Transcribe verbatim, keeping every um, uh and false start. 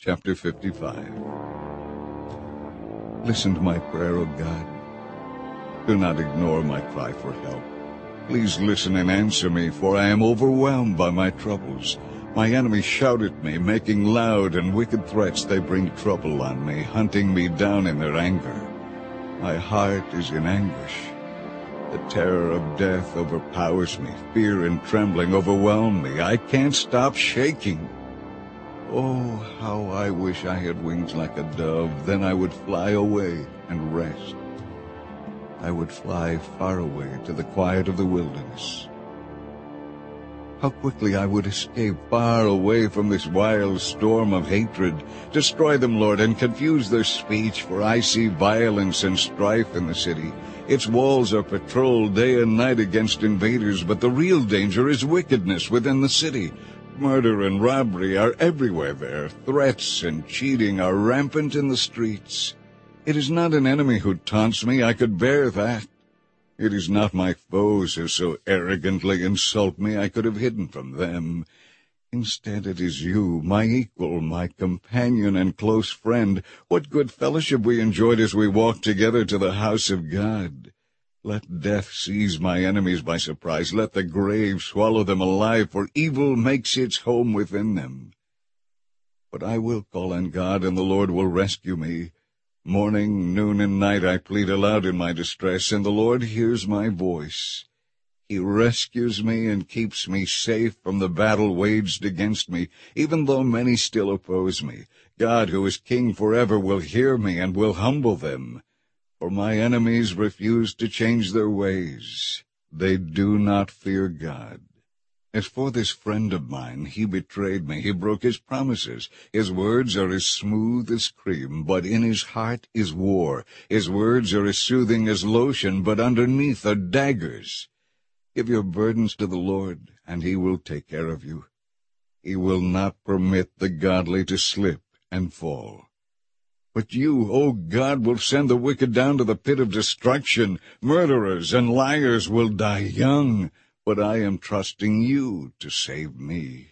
Chapter fifty-five. Listen to my prayer, O God. Do not ignore my cry for help. Please listen and answer me, for I am overwhelmed by my troubles. My enemies shout at me, making loud and wicked threats. They bring trouble on me, hunting me down in their anger. My heart is in anguish. The terror of death overpowers me. Fear and trembling overwhelm me. I can't stop shaking. Oh, how I wish I had wings like a dove. Then I would fly away and rest. I would fly far away to the quiet of the wilderness. How quickly I would escape far away from this wild storm of hatred. Destroy them, Lord, and confuse their speech, for I see violence and strife in the city. Its walls are patrolled day and night against invaders, but the real danger is wickedness within the city. Murder and robbery are everywhere there. Threats and cheating are rampant in the streets. It is not an enemy who taunts me. I could bear that. It is not my foes who so arrogantly insult me. I could have hidden from them. Instead, it is you, my equal, my companion and close friend. What good fellowship we enjoyed as we walked together to the house of God. Let death seize my enemies by surprise. Let the grave swallow them alive, for evil makes its home within them. But I will call on God, and the Lord will rescue me. Morning, noon, and night I plead aloud in my distress, and the Lord hears my voice. He rescues me and keeps me safe from the battle waged against me, even though many still oppose me. God, who is king forever, will hear me and will humble them. For my enemies refuse to change their ways. They do not fear God. As for this friend of mine, he betrayed me. He broke his promises. His words are as smooth as cream, but in his heart is war. His words are as soothing as lotion, but underneath are daggers. Give your burdens to the Lord, and he will take care of you. He will not permit the godly to slip and fall. But you, O God, will send the wicked down to the pit of destruction. Murderers and liars will die young. But I am trusting you to save me.